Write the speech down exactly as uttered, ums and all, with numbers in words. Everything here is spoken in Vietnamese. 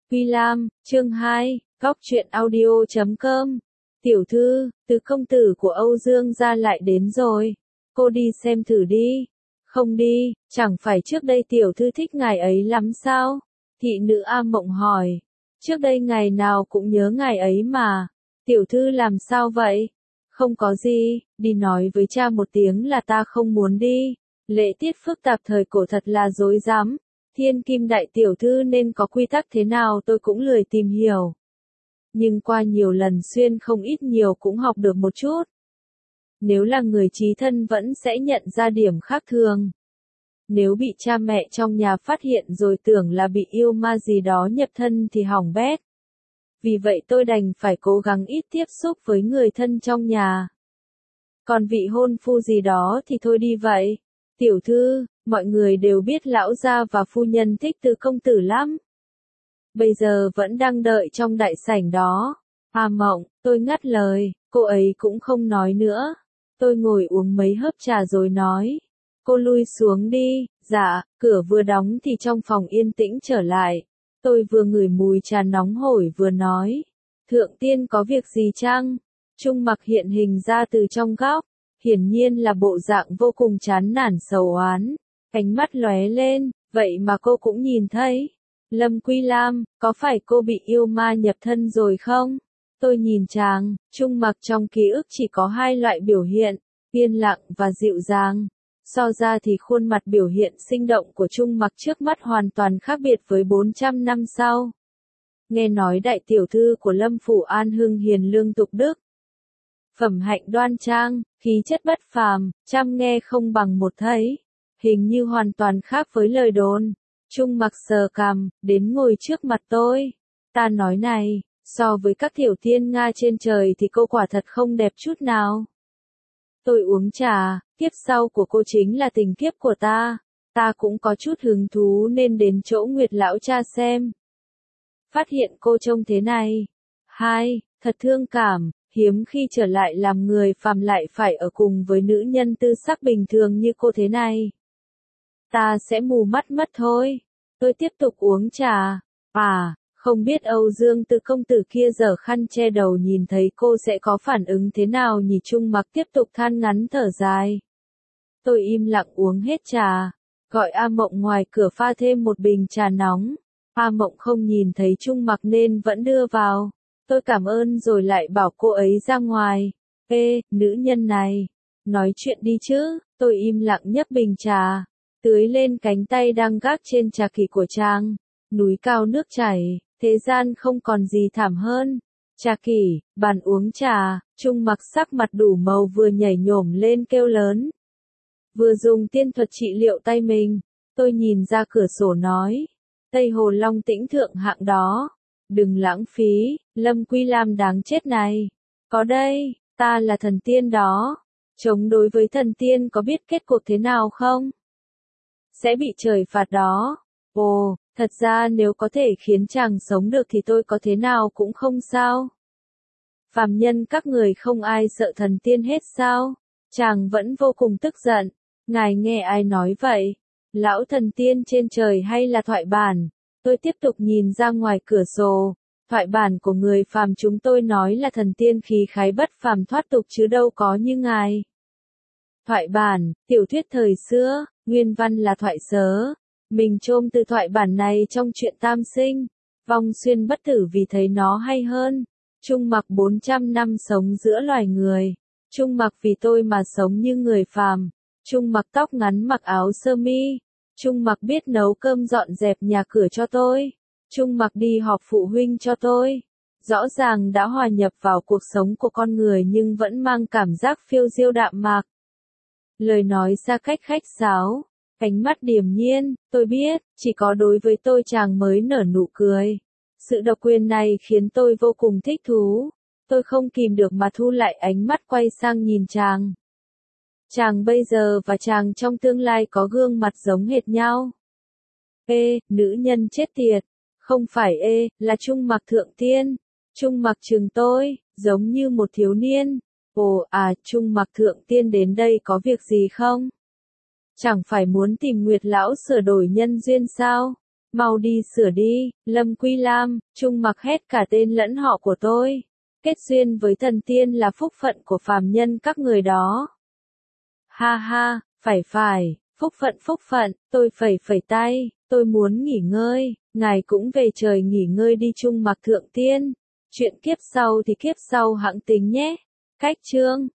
Quy Lam, chương hai, góc truyện audio chấm com. Tiểu thư, từ công tử của Âu Dương gia lại đến rồi. Cô đi xem thử đi. Không đi, chẳng phải trước đây tiểu thư thích ngài ấy lắm sao? Thị nữ A Mộng hỏi. Trước đây ngày nào cũng nhớ ngài ấy mà. Tiểu thư làm sao vậy? Không có gì, đi nói với cha một tiếng là ta không muốn đi. Lễ tiết phức tạp thời cổ thật là rối rắm. Thiên Kim đại tiểu thư nên có quy tắc thế nào tôi cũng lười tìm hiểu. Nhưng qua nhiều lần xuyên không ít nhiều cũng học được một chút. Nếu là người chí thân vẫn sẽ nhận ra điểm khác thường. Nếu bị cha mẹ trong nhà phát hiện rồi tưởng là bị yêu ma gì đó nhập thân thì hỏng bét. Vì vậy tôi đành phải cố gắng ít tiếp xúc với người thân trong nhà. Còn vị hôn phu gì đó thì thôi đi vậy. Tiểu thư, mọi người đều biết lão gia và phu nhân thích Từ công tử lắm. Bây giờ vẫn đang đợi trong đại sảnh đó. A Mộng, tôi ngắt lời, cô ấy cũng không nói nữa. Tôi ngồi uống mấy hớp trà rồi nói. Cô lui xuống đi, dạ, cửa vừa đóng thì trong phòng yên tĩnh trở lại. Tôi vừa ngửi mùi trà nóng hổi vừa nói. Thượng tiên có việc gì chăng? Trung Mặc hiện hình ra từ trong góc. Hiển nhiên là bộ dạng vô cùng chán nản sầu oán. Ánh mắt lóe lên, vậy mà cô cũng nhìn thấy. Lâm Quy Lam, có phải cô bị yêu ma nhập thân rồi không? Tôi nhìn chàng, Trung Mặc trong ký ức chỉ có hai loại biểu hiện, yên lặng và dịu dàng. So ra thì khuôn mặt biểu hiện sinh động của Trung Mặc trước mắt hoàn toàn khác biệt với bốn trăm năm sau. Nghe nói đại tiểu thư của Lâm Phủ An Hưng hiền lương tục đức. Phẩm hạnh đoan trang, khí chất bất phàm, trăm nghe không bằng một thấy. Hình như hoàn toàn khác với lời đồn. Trung Mặc sờ cằm, đến ngồi trước mặt tôi. Ta nói này, so với các tiểu thiên Nga trên trời thì cô quả thật không đẹp chút nào. Tôi uống trà, kiếp sau của cô chính là tình kiếp của ta. Ta cũng có chút hứng thú nên đến chỗ Nguyệt lão cha xem. Phát hiện cô trông thế này. Hai, thật thương cảm, hiếm khi trở lại làm người phàm lại phải ở cùng với nữ nhân tư sắc bình thường như cô thế này. Ta sẽ mù mắt mất thôi. Tôi tiếp tục uống trà. À, không biết Âu Dương Từ công tử kia giở khăn che đầu nhìn thấy cô sẽ có phản ứng thế nào nhỉ? Trung Mặc tiếp tục than ngắn thở dài. Tôi im lặng uống hết trà. Gọi A Mộng ngoài cửa pha thêm một bình trà nóng. A Mộng không nhìn thấy Trung Mặc nên vẫn đưa vào. Tôi cảm ơn rồi lại bảo cô ấy ra ngoài. Ê, nữ nhân này. Nói chuyện đi chứ. Tôi im lặng nhấp bình trà. Tưới lên cánh tay đang gác trên trà kỷ của chàng. Núi cao nước chảy, thế gian không còn gì thảm hơn. Trà kỷ, bàn uống trà, Trung Mặc sắc mặt đủ màu vừa nhảy nhổm lên kêu lớn. Vừa dùng tiên thuật trị liệu tay mình. Tôi nhìn ra cửa sổ nói. Tây Hồ Long Tĩnh thượng hạng đó. Đừng lãng phí, Lâm Quy Lam đáng chết này. Có đây, ta là thần tiên đó. Chống đối với thần tiên có biết kết cục thế nào không? Sẽ bị trời phạt đó. Ồ, thật ra nếu có thể khiến chàng sống được thì tôi có thế nào cũng không sao. Phàm nhân các người không ai sợ thần tiên hết sao? Chàng vẫn vô cùng tức giận. Ngài nghe ai nói vậy? Lão thần tiên trên trời hay là thoại bản? Tôi tiếp tục nhìn ra ngoài cửa sổ. Thoại bản của người phàm chúng tôi nói là thần tiên khí khái bất phàm thoát tục chứ đâu có như ngài. Thoại bản, tiểu thuyết thời xưa, nguyên văn là thoại sớ. Mình chôm từ thoại bản này trong truyện Tam Sinh. Vong xuyên bất tử vì thấy nó hay hơn. Trung Mặc bốn trăm năm sống giữa loài người. Trung Mặc vì tôi mà sống như người phàm. Trung Mặc tóc ngắn mặc áo sơ mi. Trung Mặc biết nấu cơm dọn dẹp nhà cửa cho tôi. Trung Mặc đi họp phụ huynh cho tôi. Rõ ràng đã hòa nhập vào cuộc sống của con người nhưng vẫn mang cảm giác phiêu diêu đạm mạc. Lời nói ra cách khách sáo. Ánh mắt điềm nhiên, tôi biết, chỉ có đối với tôi chàng mới nở nụ cười. Sự độc quyền này khiến tôi vô cùng thích thú. Tôi không kìm được mà thu lại ánh mắt quay sang nhìn chàng. Chàng bây giờ và chàng trong tương lai có gương mặt giống hệt nhau. Ê, nữ nhân chết tiệt. Không phải ê, là Trung Mặc thượng tiên. Trung Mặc chừng tôi, giống như một thiếu niên. Ồ à, Trung Mặc thượng tiên đến đây có việc gì không? Chẳng phải muốn tìm Nguyệt lão sửa đổi nhân duyên sao? Mau đi sửa đi, Lâm Quy Lam, Trung Mặc hét cả tên lẫn họ của tôi. Kết duyên với thần tiên là phúc phận của phàm nhân các người đó. Ha ha, phải phải, phúc phận phúc phận, tôi phẩy phẩy tay, tôi muốn nghỉ ngơi, ngài cũng về trời nghỉ ngơi đi Trung Mặc thượng tiên. Chuyện kiếp sau thì kiếp sau hẵng tính nhé. Cách chương